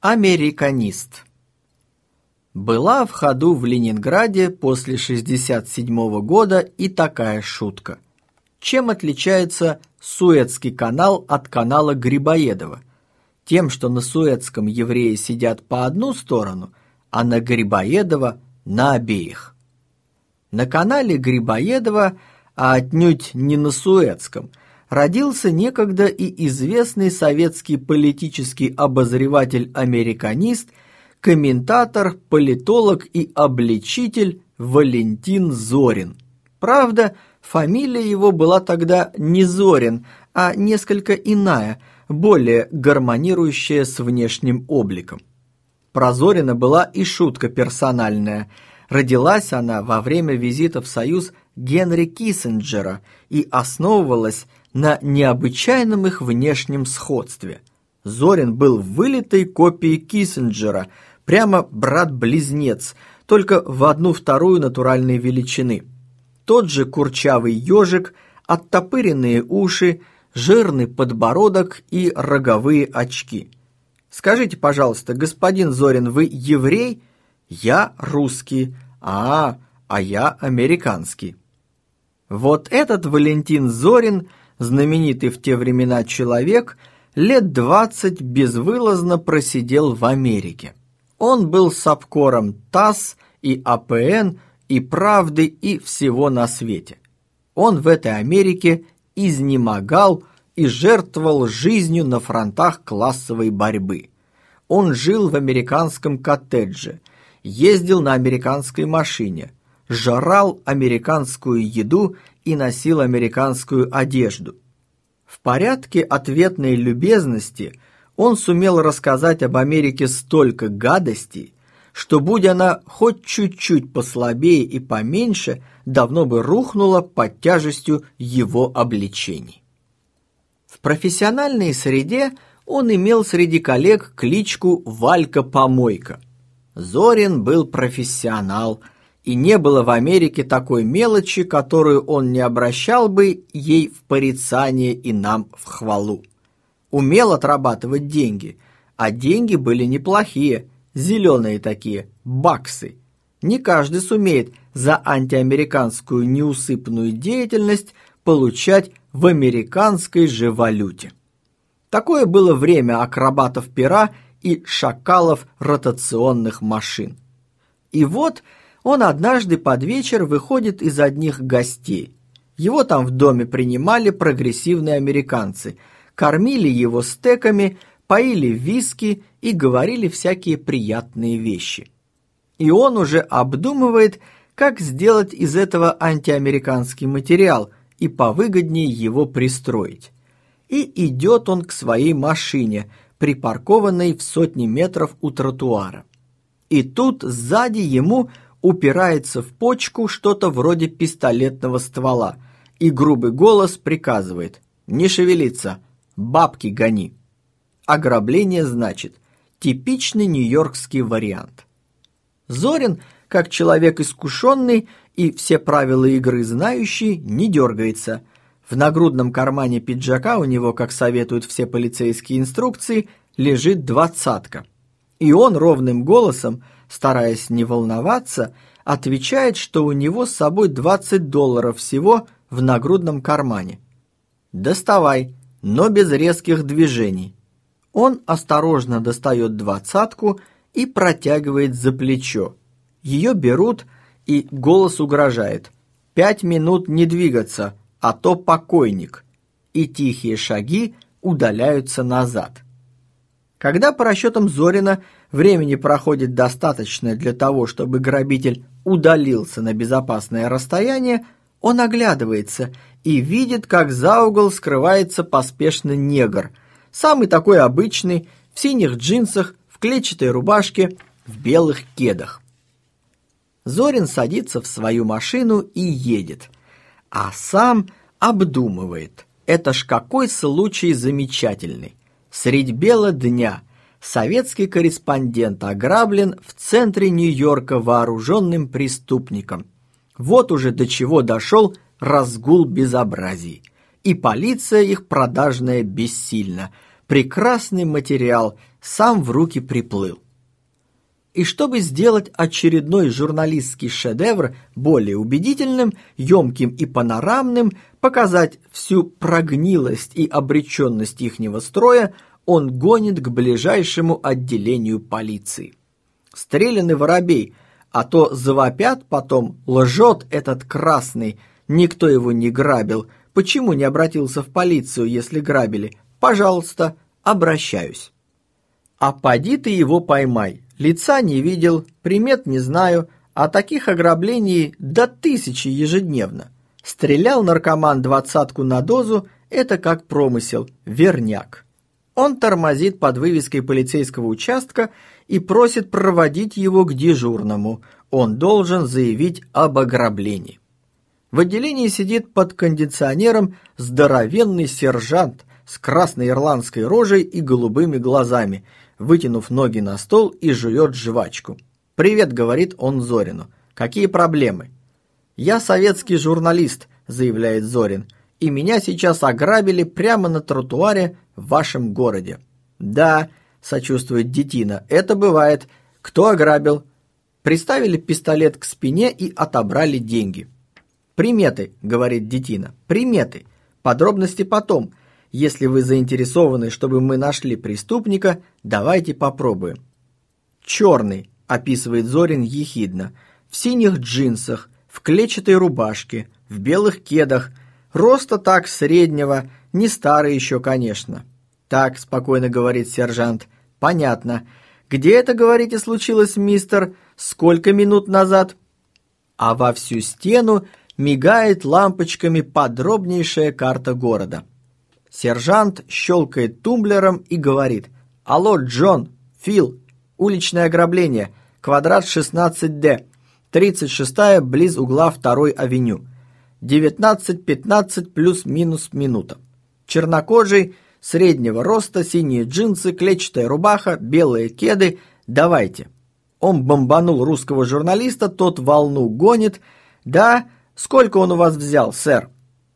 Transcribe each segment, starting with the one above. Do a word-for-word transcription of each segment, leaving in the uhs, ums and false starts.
Американист. Была в ходу в Ленинграде после шестьдесят седьмого года и такая шутка. Чем отличается Суэцкий канал от канала Грибоедова? Тем, что на Суэцком евреи сидят по одну сторону, а на Грибоедова на обеих. На канале Грибоедова, а отнюдь не на Суэцком, родился некогда и известный советский политический обозреватель-американист, комментатор, политолог и обличитель Валентин Зорин. Правда, фамилия его была тогда не Зорин, а несколько иная, более гармонирующая с внешним обликом. Про Зорина была и шутка персональная. Родилась она во время визита в Союз Генри Киссинджера и основывалась на необычайном их внешнем сходстве. Зорин был вылитой копией Киссинджера, прямо брат-близнец, только в одну-вторую натуральной величины. Тот же курчавый ежик, оттопыренные уши, жирный подбородок и роговые очки. «Скажите, пожалуйста, господин Зорин, вы еврей?» «Я русский, а, а я американский». Вот этот Валентин Зорин, знаменитый в те времена человек, лет двадцать безвылазно просидел в Америке. Он был сапкором ТАСС и АПН, и «Правды», и всего на свете. Он в этой Америке изнемогал и жертвовал жизнью на фронтах классовой борьбы. Он жил в американском коттедже, ездил на американской машине, жрал американскую еду и носил американскую одежду. В порядке ответной любезности он сумел рассказать об Америке столько гадостей, что, будь она хоть чуть-чуть послабее и поменьше, давно бы рухнула под тяжестью его обличений. В профессиональной среде он имел среди коллег кличку «Валька-помойка». Зорин был профессионал, и не было в Америке такой мелочи, которую он не обращал бы ей в порицание и нам в хвалу. Умел отрабатывать деньги, а деньги были неплохие, зеленые такие, баксы. Не каждый сумеет за антиамериканскую неусыпную деятельность получать в американской же валюте. Такое было время акробатов пера и шакалов ротационных машин. И вот он однажды под вечер выходит из одних гостей. Его там в доме принимали прогрессивные американцы, кормили его стейками, поили виски и говорили всякие приятные вещи. И он уже обдумывает, как сделать из этого антиамериканский материал и повыгоднее его пристроить. И идет он к своей машине, припаркованной в сотни метров у тротуара. И тут сзади ему упирается в почку что-то вроде пистолетного ствола, и грубый голос приказывает: «Не шевелиться, бабки гони». Ограбление, значит, типичный нью-йоркский вариант. Зорин, как человек искушенный и все правила игры знающий, не дергается. В нагрудном кармане пиджака у него, как советуют все полицейские инструкции, лежит двадцатка. И он ровным голосом, стараясь не волноваться, отвечает, что у него с собой двадцать долларов всего в нагрудном кармане. «Доставай, но без резких движений». Он осторожно достает двадцатку и протягивает за плечо. Ее берут, и голос угрожает: «Пять минут не двигаться, а то покойник». И тихие шаги удаляются назад. Когда по расчетам Зорина времени проходит достаточно для того, чтобы грабитель удалился на безопасное расстояние, он оглядывается и видит, как за угол скрывается поспешно негр, самый такой обычный, в синих джинсах, в клетчатой рубашке, в белых кедах. Зорин садится в свою машину и едет, а сам обдумывает. Это ж какой случай замечательный. Средь бела дня советский корреспондент ограблен в центре Нью-Йорка вооруженным преступником. Вот уже до чего дошел разгул безобразий. И полиция их продажная бессильна. Прекрасный материал, сам в руки приплыл. И чтобы сделать очередной журналистский шедевр более убедительным, емким и панорамным, показать всю прогнилость и обреченность ихнего строя, он гонит к ближайшему отделению полиции. Стреляный воробей, а то завопят потом, лжет этот красный, никто его не грабил, почему не обратился в полицию, если грабили? Пожалуйста, обращаюсь. А поди ты его поймай, лица не видел, примет не знаю, а таких ограблений до тысячи ежедневно. Стрелял наркоман двадцатку на дозу, это как промысел, верняк. Он тормозит под вывеской полицейского участка и просит проводить его к дежурному. Он должен заявить об ограблении. В отделении сидит под кондиционером здоровенный сержант с красной ирландской рожей и голубыми глазами, вытянув ноги на стол и жует жвачку. «Привет», — говорит он Зорину. «Какие проблемы?» «Я советский журналист», — заявляет Зорин, «и меня сейчас ограбили прямо на тротуаре в вашем городе». «Да», — сочувствует Детина, — «это бывает. Кто ограбил?» Приставили пистолет к спине и отобрали деньги. «Приметы», — говорит Детина, — «приметы. Подробности потом. Если вы заинтересованы, чтобы мы нашли преступника, давайте попробуем». «Черный», — описывает Зорин ехидно, — «в синих джинсах, в клетчатой рубашке, в белых кедах, роста так среднего, не старый еще, конечно». «Так», — спокойно говорит сержант, — «понятно. Где это, говорите, случилось, мистер? Сколько минут назад?» А во всю стену мигает лампочками подробнейшая карта города. Сержант щелкает тумблером и говорит: «Алло, Джон, Фил, уличное ограбление, квадрат шестнадцать Д, тридцать шестая близ угла второй авеню, девятнадцать пятнадцать плюс-минус минута. Чернокожий, среднего роста, синие джинсы, клетчатая рубаха, белые кеды, давайте». Он бомбанул русского журналиста, тот волну гонит. «Да, сколько он у вас взял, сэр?»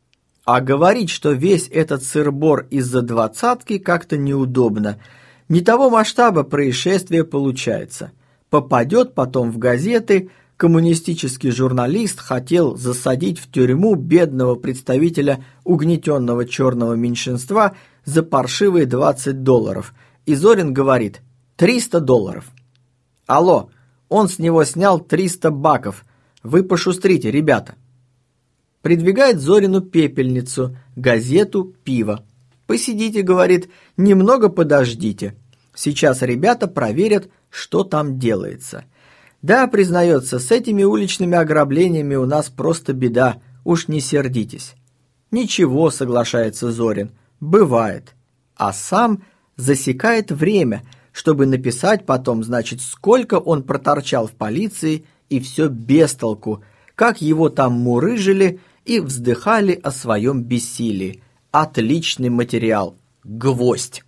А говорить, что весь этот сыр-бор из-за двадцатки, как-то неудобно. Не того масштаба происшествия получается. Попадет потом в газеты: коммунистический журналист хотел засадить в тюрьму бедного представителя угнетенного черного меньшинства за паршивые двадцать долларов. И Зорин говорит: триста долларов. «Алло, он с него снял триста баков. Вы пошустрите, ребята». Придвигает Зорину пепельницу, газету, пиво. «Посидите», — говорит, — «немного подождите. Сейчас ребята проверят, что там делается». «Да», — признается, — «с этими уличными ограблениями у нас просто беда, уж не сердитесь». «Ничего», — соглашается Зорин, — «бывает». А сам засекает время, чтобы написать потом, значит, сколько он проторчал в полиции, и все без толку, как его там мурыжили и вздыхали о своем бессилии. Отличный материал. Гвоздь.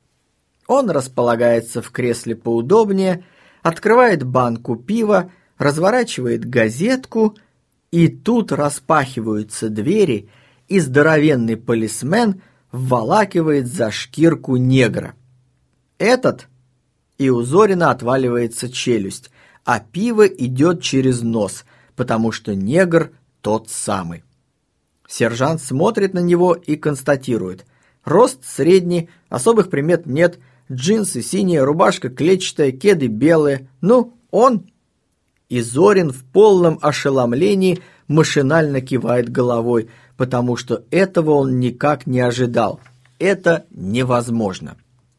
Он располагается в кресле поудобнее, открывает банку пива, разворачивает газетку, и тут распахиваются двери, и здоровенный полисмен вволакивает за шкирку негра. Этот, и у Зорина отваливается челюсть, а пиво идет через нос, потому что негр тот самый. Сержант смотрит на него и констатирует: рост средний, особых примет нет, джинсы синие, рубашка клетчатая, кеды белые. Ну, он. И Зорин в полном ошеломлении машинально кивает головой, потому что этого он никак не ожидал. Это невозможно.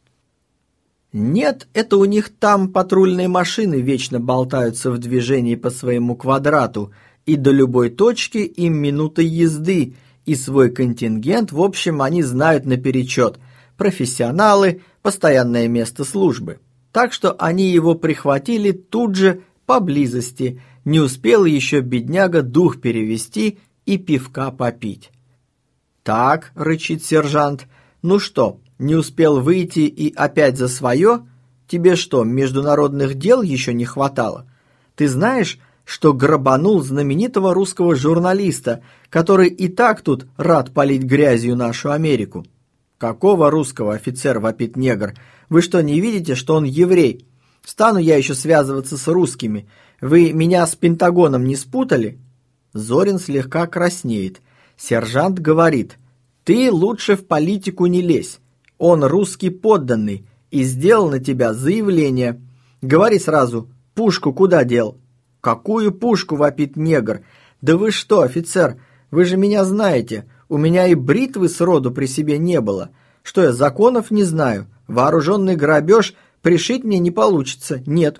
Нет, это у них там патрульные машины вечно болтаются в движении по своему квадрату, и до любой точки им минута езды, и свой контингент, в общем, они знают наперечет. Профессионалы, постоянное место службы. Так что они его прихватили тут же, поблизости, не успел еще бедняга дух перевести и пивка попить. «Так», — рычит сержант, — «ну что, не успел выйти и опять за свое? Тебе что, международных дел еще не хватало? Ты знаешь, что грабанул знаменитого русского журналиста, который и так тут рад полить грязью нашу Америку?» «Какого русского, офицер?» – вопит негр. «Вы что, не видите, что он еврей? Стану я еще связываться с русскими. Вы меня с Пентагоном не спутали?» Зорин слегка краснеет. Сержант говорит: «Ты лучше в политику не лезь. Он русский подданный и сделал на тебя заявление. Говори сразу, пушку куда дел?» «Какую пушку?» – вопит негр. «Да вы что, офицер, вы же меня знаете. У меня и бритвы сроду при себе не было. Что я, законов не знаю? Вооруженный грабеж пришить мне не получится, нет».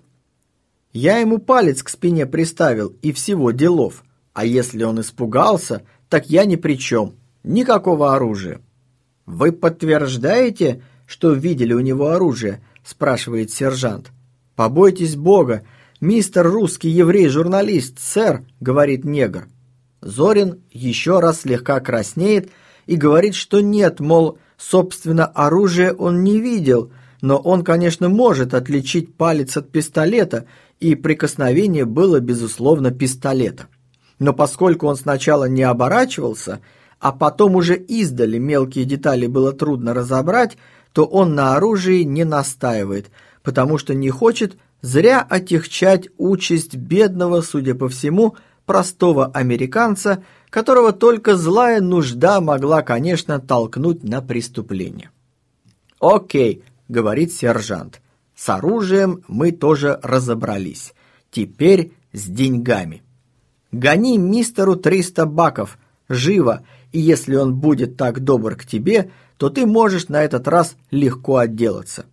Я ему палец к спине приставил и всего делов. А если он испугался, так я ни при чем. Никакого оружия. «Вы подтверждаете, что видели у него оружие?» – спрашивает сержант. «Побойтесь Бога, мистер русский еврей-журналист, сэр», – говорит негр. Зорин еще раз слегка краснеет и говорит, что нет, мол, собственно, оружия он не видел, но он, конечно, может отличить палец от пистолета, и прикосновение было, безусловно, пистолета. Но поскольку он сначала не оборачивался, а потом уже издали мелкие детали было трудно разобрать, то он на оружии не настаивает, потому что не хочет зря отягчать участь бедного, судя по всему, простого американца, которого только злая нужда могла, конечно, толкнуть на преступление. «Окей», — говорит сержант, — «с оружием мы тоже разобрались. Теперь с деньгами. Гони мистеру триста баков, живо, и если он будет так добр к тебе, то ты можешь на этот раз легко отделаться».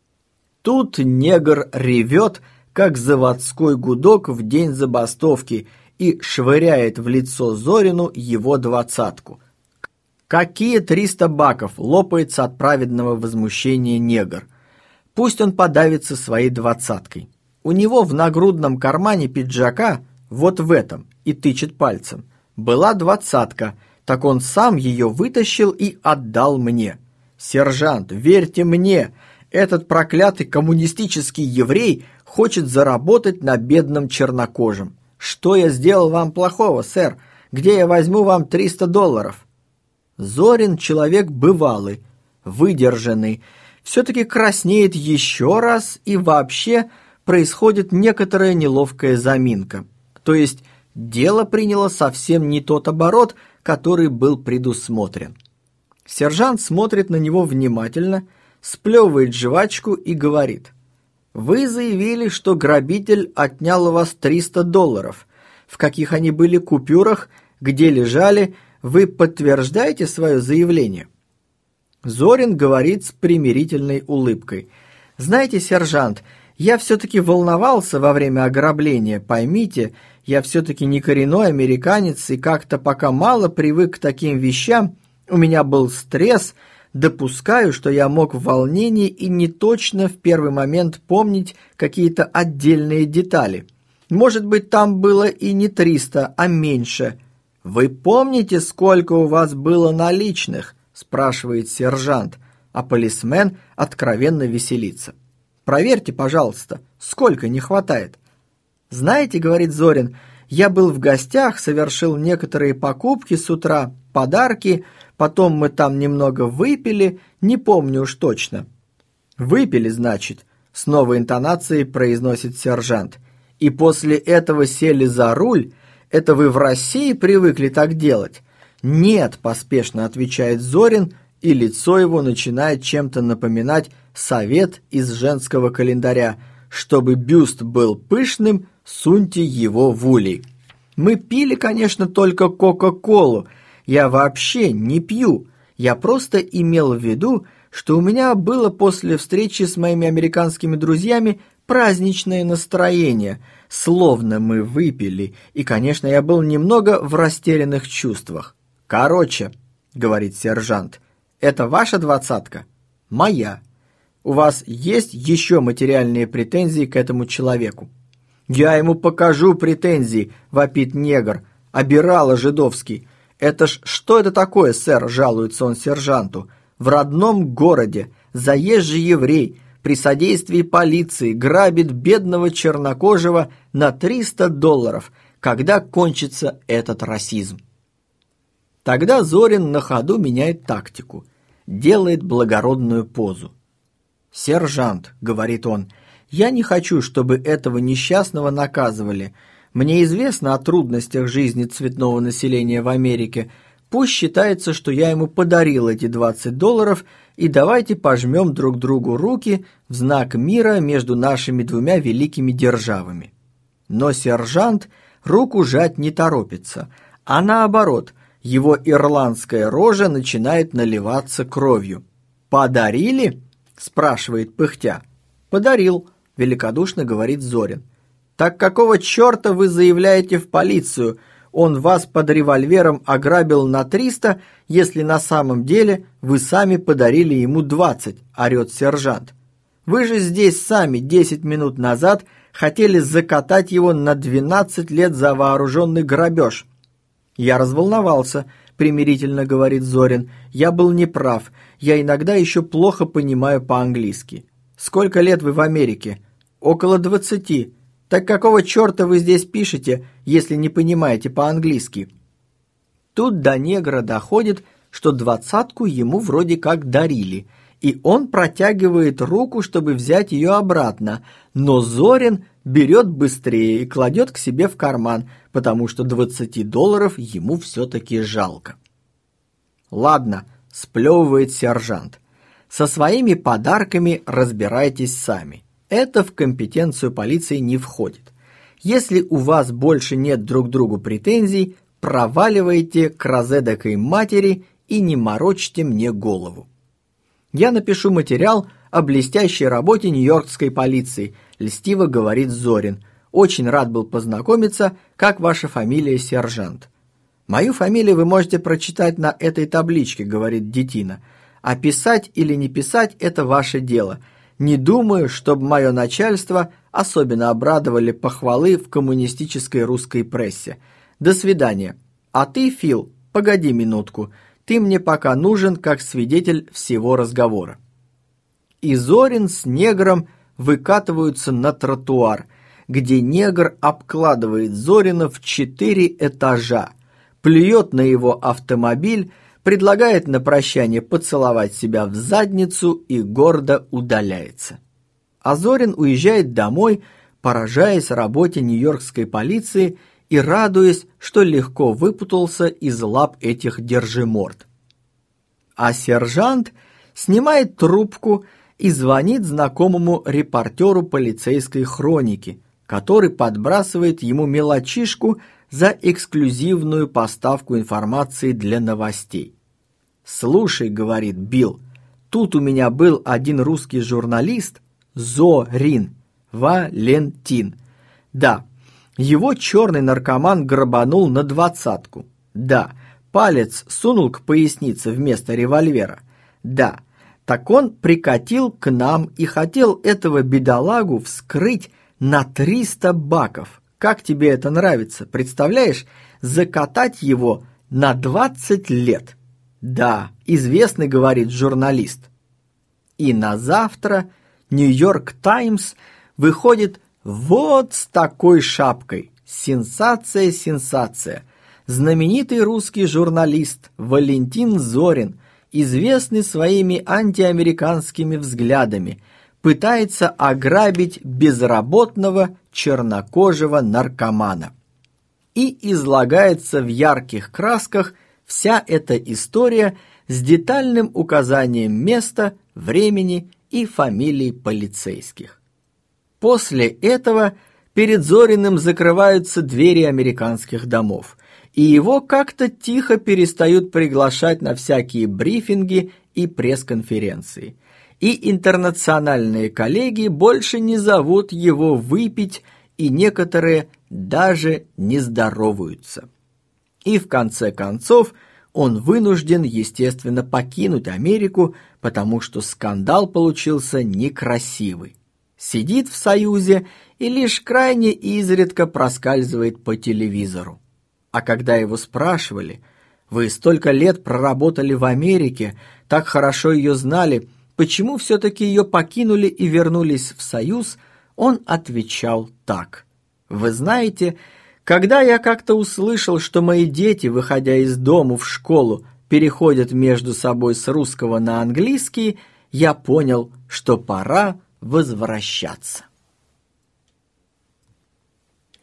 Тут негр ревет, как заводской гудок в день забастовки, и швыряет в лицо Зорину его двадцатку. «Какие триста баков?» – лопается от праведного возмущения негр. Пусть он подавится своей двадцаткой. У него в нагрудном кармане пиджака, вот в этом, и тычет пальцем, была двадцатка, так он сам ее вытащил и отдал мне. «Сержант, верьте мне, этот проклятый коммунистический еврей хочет заработать на бедном чернокожем. Что я сделал вам плохого, сэр? Где я возьму вам триста долларов?» Зорин человек бывалый, выдержанный, все-таки краснеет еще раз, и вообще происходит некоторая неловкая заминка. То есть дело приняло совсем не тот оборот, который был предусмотрен. Сержант смотрит на него внимательно, сплевывает жвачку и говорит: «Вы заявили, что грабитель отнял у вас триста долларов. В каких они были купюрах, где лежали, вы подтверждаете свое заявление?» Зорин говорит с примирительной улыбкой: «Знаете, сержант, я все-таки волновался во время ограбления, поймите, я все-таки не коренной американец и как-то пока мало привык к таким вещам, у меня был стресс, допускаю, что я мог в волнении и не точно в первый момент помнить какие-то отдельные детали. Может быть, там было и не триста, а меньше. Вы помните, сколько у вас было наличных?» – спрашивает сержант, а полисмен откровенно веселится. «Проверьте, пожалуйста, сколько не хватает». «Знаете, — говорит Зорин, — я был в гостях, совершил некоторые покупки с утра, подарки, потом мы там немного выпили, не помню уж точно». «Выпили, значит», — с новой интонацией произносит сержант. «И после этого сели за руль? Это вы в России привыкли так делать?» «Нет», — поспешно отвечает Зорин, и лицо его начинает чем-то напоминать совет из женского календаря: «Чтобы бюст был пышным, суньте его в улей». «Мы пили, конечно, только Кока-Колу. Я вообще не пью. Я просто имел в виду, что у меня было после встречи с моими американскими друзьями праздничное настроение. Словно мы выпили, и, конечно, я был немного в растерянных чувствах. Короче, — говорит сержант, — это ваша двадцатка? Моя. У вас есть еще материальные претензии к этому человеку?» «Я ему покажу претензии», — вопит негр, — «обирала жидовский». «Это ж что это такое, сэр?» — жалуется он сержанту. «В родном городе заезжий еврей при содействии полиции грабит бедного чернокожего на триста долларов. Когда кончится этот расизм?» Тогда Зорин на ходу меняет тактику. делает благородную позу. «Сержант», — говорит он, — «я не хочу, чтобы этого несчастного наказывали. Мне известно о трудностях жизни цветного населения в Америке. Пусть считается, что я ему подарил эти двадцать долларов, и давайте пожмем друг другу руки в знак мира между нашими двумя великими державами». Но сержант руку жать не торопится, а наоборот, его ирландская рожа начинает наливаться кровью. «Подарили?» – спрашивает пыхтя. «Подарил», – великодушно говорит Зорин. «Так какого черта вы заявляете в полицию? Он вас под револьвером ограбил на триста, если на самом деле вы сами подарили ему двадцать», – орет сержант. «Вы же здесь сами десять минут назад хотели закатать его на двенадцать лет за вооруженный грабеж». «Я разволновался», – примирительно говорит Зорин. «Я был неправ. Я иногда еще плохо понимаю по-английски». «Сколько лет вы в Америке?» «Около двадцати». «Так какого черта вы здесь пишете, если не понимаете по-английски?» Тут до негра доходит, что двадцатку ему вроде как дарили, и он протягивает руку, чтобы взять ее обратно, но Зорин берет быстрее и кладет к себе в карман, потому что двадцати долларов ему все-таки жалко. «Ладно», – сплевывает сержант, – «со своими подарками разбирайтесь сами. Это в компетенцию полиции не входит. Если у вас больше нет друг к другу претензий, проваливайте к разэдакой матери и не морочьте мне голову. Я напишу материал о блестящей работе нью-йоркской полиции», – льстиво говорит Зорин. «Очень рад был познакомиться. Как ваша фамилия, сержант?» «Мою фамилию вы можете прочитать на этой табличке», – говорит детина. «А писать или не писать – это ваше дело. Не думаю, чтобы мое начальство особенно обрадовали похвалы в коммунистической русской прессе. До свидания. А ты, Фил, погоди минутку. Ты мне пока нужен как свидетель всего разговора». И Зорин с негром выкатываются на тротуар, где негр обкладывает Зорина в четыре этажа, плюет на его автомобиль, предлагает на прощание поцеловать себя в задницу и гордо удаляется. А Зорин уезжает домой, поражаясь работе нью-йоркской полиции и радуясь, что легко выпутался из лап этих держиморд. А сержант снимает трубку и звонит знакомому репортеру полицейской хроники, который подбрасывает ему мелочишку за эксклюзивную поставку информации для новостей. «Слушай, — говорит Билл, — тут у меня был один русский журналист, Зорин, Валентин. Да, его черный наркоман грабанул на двадцатку. Да, палец сунул к пояснице вместо револьвера. Да, так он прикатил к нам и хотел этого бедолагу вскрыть на триста баков. Как тебе это нравится? Представляешь, закатать его на двадцать лет. Да, известный, говорит журналист». И на завтра «Нью-Йорк Таймс» выходит вот с такой шапкой. Сенсация, сенсация. Знаменитый русский журналист Валентин Зорин, известный своими антиамериканскими взглядами, пытается ограбить безработного чернокожего наркомана. И излагается в ярких красках вся эта история с детальным указанием места, времени и фамилий полицейских. После этого перед Зориным закрываются двери американских домов, и его как-то тихо перестают приглашать на всякие брифинги и пресс-конференции. И интернациональные коллеги больше не зовут его выпить, и некоторые даже не здороваются. И в конце концов он вынужден, естественно, покинуть Америку, потому что скандал получился некрасивый. Сидит в Союзе и лишь крайне изредка проскальзывает по телевизору. А когда его спрашивали: «Вы столько лет проработали в Америке, так хорошо ее знали, почему все-таки ее покинули и вернулись в Союз?», он отвечал так: «Вы знаете, когда я как-то услышал, что мои дети, выходя из дому в школу, переходят между собой с русского на английский, я понял, что пора возвращаться.